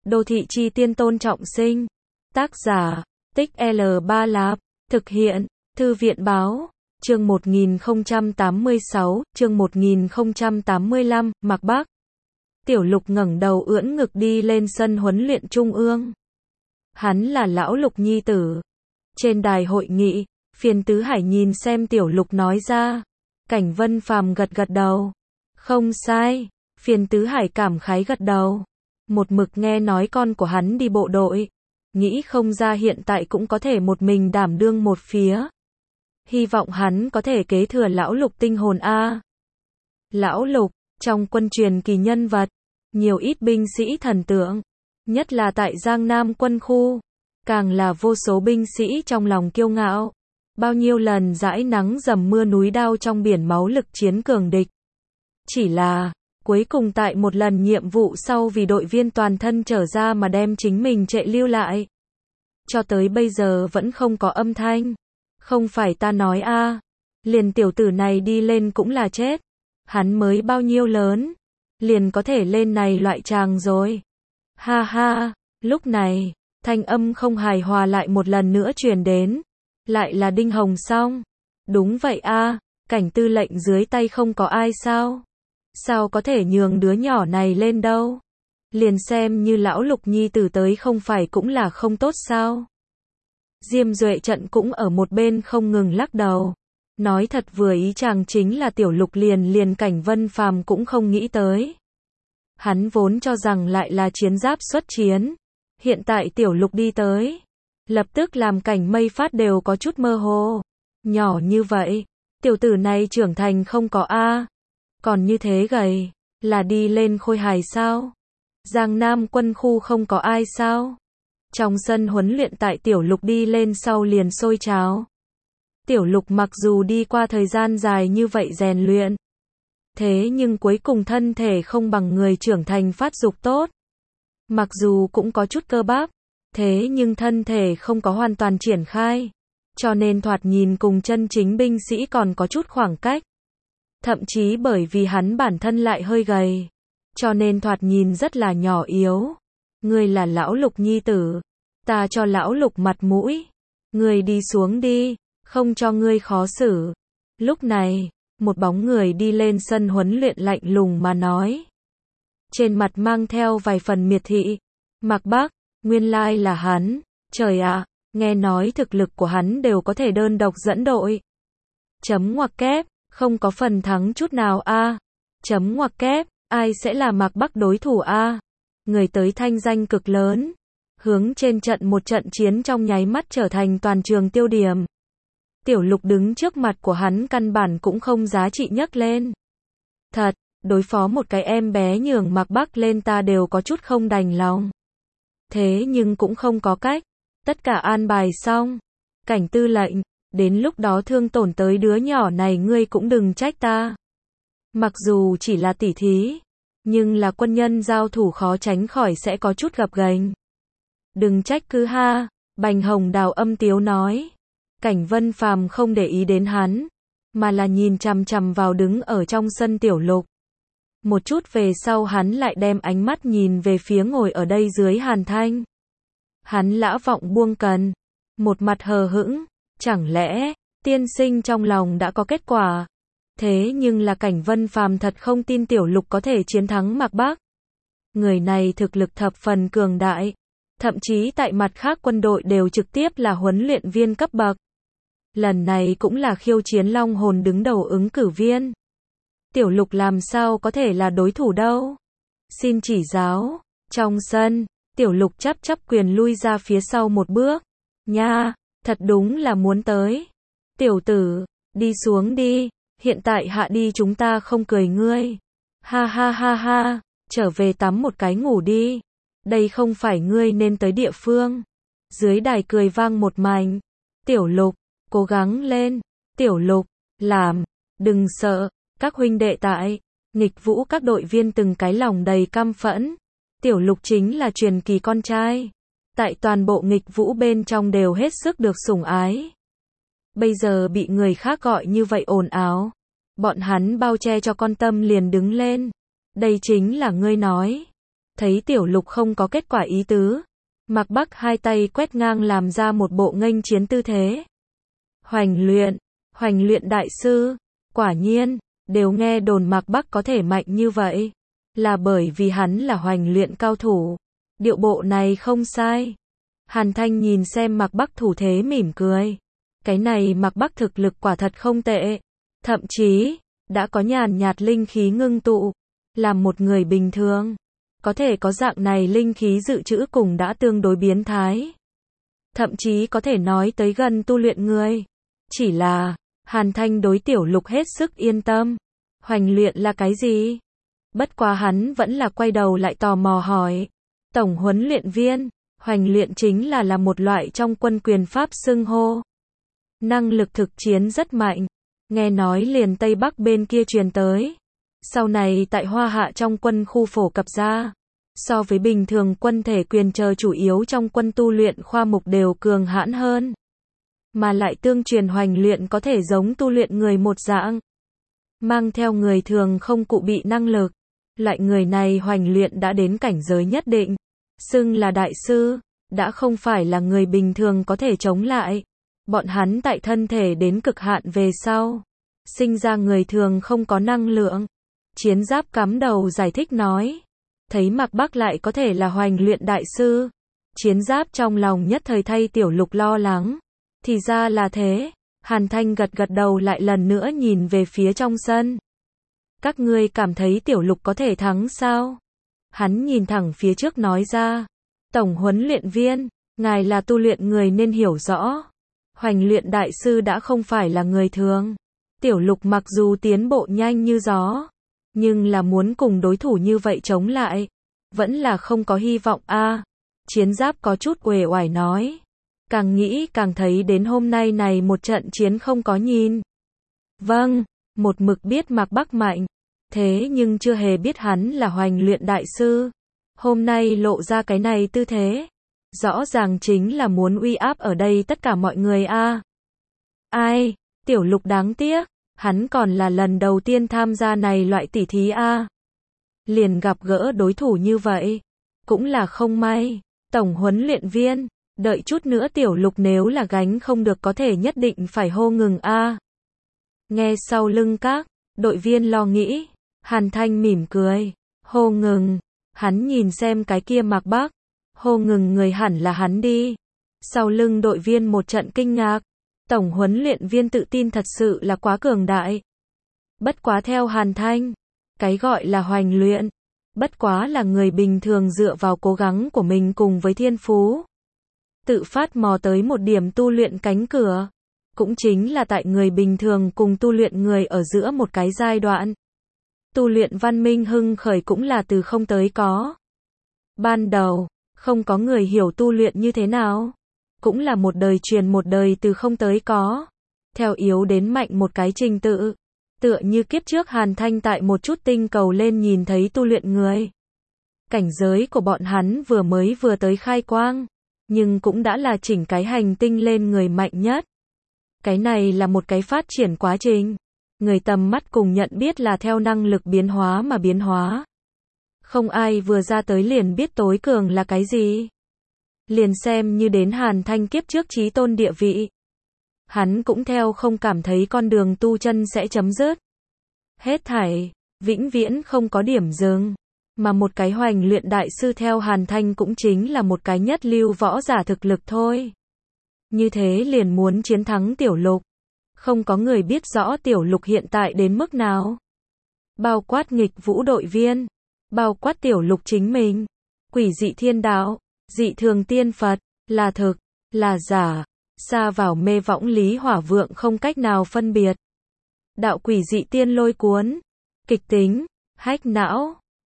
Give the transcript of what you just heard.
Đô thị chi tiên Tôn Trọng Sinh. Tác giả, Tích L3 Lạp. Thực hiện, Thư viện báo. Chương 1086, chương 1085, Mạc Bắc. Tiểu Lục ngẩng đầu ưỡn ngực đi lên sân huấn luyện trung ương. Hắn là lão Lục nhi tử. Trên đài hội nghị, Phiền Tứ Hải nhìn xem Tiểu Lục nói ra. Cảnh Vân Phàm gật gật đầu. Không sai, Phiền Tứ Hải cảm khái gật đầu. Một mực nghe nói con của hắn đi bộ đội. Nghĩ không ra hiện tại cũng có thể một mình đảm đương một phía. Hy vọng hắn có thể kế thừa lão Lục tinh hồn a. Lão Lục, trong quân truyền kỳ nhân vật, nhiều ít binh sĩ thần tượng, nhất là tại Giang Nam quân khu, càng là vô số binh sĩ trong lòng kiêu ngạo. Bao nhiêu lần dãi nắng dầm mưa núi đao trong biển máu lực chiến cường địch. Chỉ là, cuối cùng tại một lần nhiệm vụ sau vì đội viên toàn thân trở ra mà đem chính mình trệ lưu lại. Cho tới bây giờ vẫn không có âm thanh. Không phải ta nói a, liền tiểu tử này đi lên cũng là chết. Hắn mới bao nhiêu lớn, liền có thể lên này loại tràng rồi. Ha ha, lúc này, thanh âm không hài hòa lại một lần nữa truyền đến. Lại là Đinh Hồng Song. Đúng vậy a, Cảnh tư lệnh dưới tay không có ai sao? Sao có thể nhường đứa nhỏ này lên đâu? Liền xem như lão Lục nhi tử tới không phải cũng là không tốt sao? Diêm Duệ Trận cũng ở một bên không ngừng lắc đầu. Nói thật vừa ý chàng chính là Tiểu Lục liền Cảnh Vân Phàm cũng không nghĩ tới. Hắn vốn cho rằng lại là chiến giáp xuất chiến. Hiện tại Tiểu Lục đi tới. Lập tức làm Cảnh Mây Phát đều có chút mơ hồ. Nhỏ như vậy, tiểu tử này trưởng thành không có a. Còn như thế gầy, là đi lên khôi hài sao? Giang Nam quân khu không có ai sao? Trong sân huấn luyện tại Tiểu Lục đi lên sau liền sôi trào. Tiểu Lục mặc dù đi qua thời gian dài như vậy rèn luyện, thế nhưng cuối cùng thân thể không bằng người trưởng thành phát dục tốt. Mặc dù cũng có chút cơ bắp, thế nhưng thân thể không có hoàn toàn triển khai, cho nên thoạt nhìn cùng chân chính binh sĩ còn có chút khoảng cách. Thậm chí bởi vì hắn bản thân lại hơi gầy, cho nên thoạt nhìn rất là nhỏ yếu. Ngươi là lão Lục nhi tử, ta cho lão Lục mặt mũi. Ngươi đi xuống đi, không cho ngươi khó xử. Lúc này, một bóng người đi lên sân huấn luyện lạnh lùng mà nói. Trên mặt mang theo vài phần miệt thị. Mạc Bắc, nguyên lai là hắn. Trời ạ, nghe nói thực lực của hắn đều có thể đơn độc dẫn đội. Chấm ngoặc kép, không có phần thắng chút nào a. Chấm ngoặc kép, ai sẽ là Mạc Bắc đối thủ a? Người tới thanh danh cực lớn, hướng trên trận một trận chiến trong nháy mắt trở thành toàn trường tiêu điểm. Tiểu Lục đứng trước mặt của hắn căn bản cũng không giá trị nhấc lên. Thật, đối phó một cái em bé nhường Mạc Bắc lên ta đều có chút không đành lòng. Thế nhưng cũng không có cách, tất cả an bài xong. Cảnh tư lệnh, đến lúc đó thương tổn tới đứa nhỏ này ngươi cũng đừng trách ta. Mặc dù chỉ là tỉ thí, nhưng là quân nhân giao thủ khó tránh khỏi sẽ có chút gập ghềnh. Đừng trách cứ ha, Bành Hồng Đào âm tiếu nói. Cảnh Vân Phàm không để ý đến hắn, mà là nhìn chằm chằm vào đứng ở trong sân Tiểu Lục. Một chút về sau hắn lại đem ánh mắt nhìn về phía ngồi ở đây dưới Hàn Thanh. Hắn lã vọng buông cần, một mặt hờ hững, chẳng lẽ, tiên sinh trong lòng đã có kết quả. Thế nhưng là Cảnh Vân Phàm thật không tin Tiểu Lục có thể chiến thắng Mạc Bắc. Người này thực lực thập phần cường đại, thậm chí tại mặt khác quân đội đều trực tiếp là huấn luyện viên cấp bậc. Lần này cũng là khiêu chiến Long Hồn đứng đầu ứng cử viên. Tiểu Lục làm sao có thể là đối thủ đâu? Xin chỉ giáo. Trong sân, Tiểu Lục chắp quyền lui ra phía sau một bước. Nha, thật đúng là muốn tới. Tiểu tử, đi xuống đi, hiện tại hạ đi chúng ta không cười ngươi. Ha ha ha ha, trở về tắm một cái ngủ đi. Đây không phải ngươi nên tới địa phương. Dưới đài cười vang một mảnh. Tiểu Lục, cố gắng lên. Tiểu Lục, làm, đừng sợ. Các huynh đệ tại nghịch vũ các đội viên từng cái lòng đầy căm phẫn. Tiểu Lục chính là truyền kỳ con trai, tại toàn bộ nghịch vũ bên trong đều hết sức được sủng ái. Bây giờ bị người khác gọi như vậy ồn ào, bọn hắn bao che cho con tâm liền đứng lên. Đây chính là ngươi nói. Thấy Tiểu Lục không có kết quả ý tứ, Mạc Bắc hai tay quét ngang làm ra một bộ nghênh chiến tư thế. Hoành luyện đại sư, quả nhiên, đều nghe đồn Mạc Bắc có thể mạnh như vậy, là bởi vì hắn là hoành luyện cao thủ. Điệu bộ này không sai. Hàn Thanh nhìn xem Mạc Bắc thủ thế mỉm cười. Cái này Mạc Bắc thực lực quả thật không tệ. Thậm chí, đã có nhàn nhạt linh khí ngưng tụ. Làm một người bình thường, có thể có dạng này linh khí dự trữ cùng đã tương đối biến thái. Thậm chí có thể nói tới gần tu luyện người. Chỉ là, Hàn Thanh đối Tiểu Lục hết sức yên tâm. Hoành luyện là cái gì? Bất quá hắn vẫn là quay đầu lại tò mò hỏi. Tổng huấn luyện viên, hoành luyện chính là một loại trong quân quyền pháp xưng hô. Năng lực thực chiến rất mạnh. Nghe nói liền Tây Bắc bên kia truyền tới. Sau này tại Hoa Hạ trong quân khu phổ cập ra. So với bình thường quân thể quyền chờ chủ yếu trong quân tu luyện khoa mục đều cường hãn hơn. Mà lại tương truyền hoành luyện có thể giống tu luyện người một dạng. Mang theo người thường không cụ bị năng lực. Loại người này hoành luyện đã đến cảnh giới nhất định. Xưng là đại sư, đã không phải là người bình thường có thể chống lại. Bọn hắn tại thân thể đến cực hạn về sau. Sinh ra người thường không có năng lượng. Chiến Giáp cắm đầu giải thích nói. Thấy Mạc Bắc lại có thể là hoành luyện đại sư. Chiến Giáp trong lòng nhất thời thay Tiểu Lục lo lắng. Thì ra là thế. Hàn Thanh gật gật đầu lại lần nữa nhìn về phía trong sân. Các ngươi cảm thấy Tiểu Lục có thể thắng sao? Hắn nhìn thẳng phía trước nói ra. Tổng huấn luyện viên, ngài là tu luyện người nên hiểu rõ. Hoành luyện đại sư đã không phải là người thường. Tiểu Lục mặc dù tiến bộ nhanh như gió, nhưng là muốn cùng đối thủ như vậy chống lại, vẫn là không có hy vọng a. Chiến Giáp có chút uể oải nói. Càng nghĩ càng thấy đến hôm nay này một trận chiến không có nhìn. Vâng, một mực biết Mạc Bắc mạnh. Thế nhưng chưa hề biết hắn là hoành luyện đại sư. Hôm nay lộ ra cái này tư thế. Rõ ràng chính là muốn uy áp ở đây tất cả mọi người a. Ai, Tiểu Lục đáng tiếc, hắn còn là lần đầu tiên tham gia này loại tỉ thí a. Liền gặp gỡ đối thủ như vậy. Cũng là không may. Tổng huấn luyện viên, đợi chút nữa Tiểu Lục nếu là gánh không được có thể nhất định phải hô ngừng a. Nghe sau lưng các đội viên lo nghĩ. Hàn Thanh mỉm cười. Hô ngừng. Hắn nhìn xem cái kia Mạc Bắc. Hô ngừng người hẳn là hắn đi. Sau lưng đội viên một trận kinh ngạc. Tổng huấn luyện viên tự tin thật sự là quá cường đại. Bất quá theo Hàn Thanh, cái gọi là hoành luyện, bất quá là người bình thường dựa vào cố gắng của mình cùng với thiên phú. Tự phát mò tới một điểm tu luyện cánh cửa. Cũng chính là tại người bình thường cùng tu luyện người ở giữa một cái giai đoạn. Tu luyện văn minh hưng khởi cũng là từ không tới có. Ban đầu, không có người hiểu tu luyện như thế nào. Cũng là một đời truyền một đời từ không tới có. Theo yếu đến mạnh một cái trình tự. Tựa như kiếp trước Hàn Thanh tại một chút tinh cầu lên nhìn thấy tu luyện người. Cảnh giới của bọn hắn vừa tới khai quang. Nhưng cũng đã là chỉnh cái hành tinh lên người mạnh nhất. Cái này là một cái phát triển quá trình. Người tầm mắt cùng nhận biết là theo năng lực biến hóa mà biến hóa. Không ai vừa ra tới liền biết tối cường là cái gì. Liền xem như đến Hàn Thanh kiếp trước chí tôn địa vị. Hắn cũng theo không cảm thấy con đường tu chân sẽ chấm dứt. Hết thảy, vĩnh viễn không có điểm dừng. Mà một cái hoành luyện đại sư theo Hàn Thanh cũng chính là một cái nhất lưu võ giả thực lực thôi. Như thế liền muốn chiến thắng Tiểu Lục. Không có người biết rõ Tiểu Lục hiện tại đến mức nào. Bao quát nghịch vũ đội viên. Bao quát Tiểu Lục chính mình. Quỷ dị thiên đạo. Dị thường tiên Phật. Là thực. Là giả. Xa vào mê võng lý hỏa vượng không cách nào phân biệt. Đạo quỷ dị tiên lôi cuốn. Kịch tính. Hách não.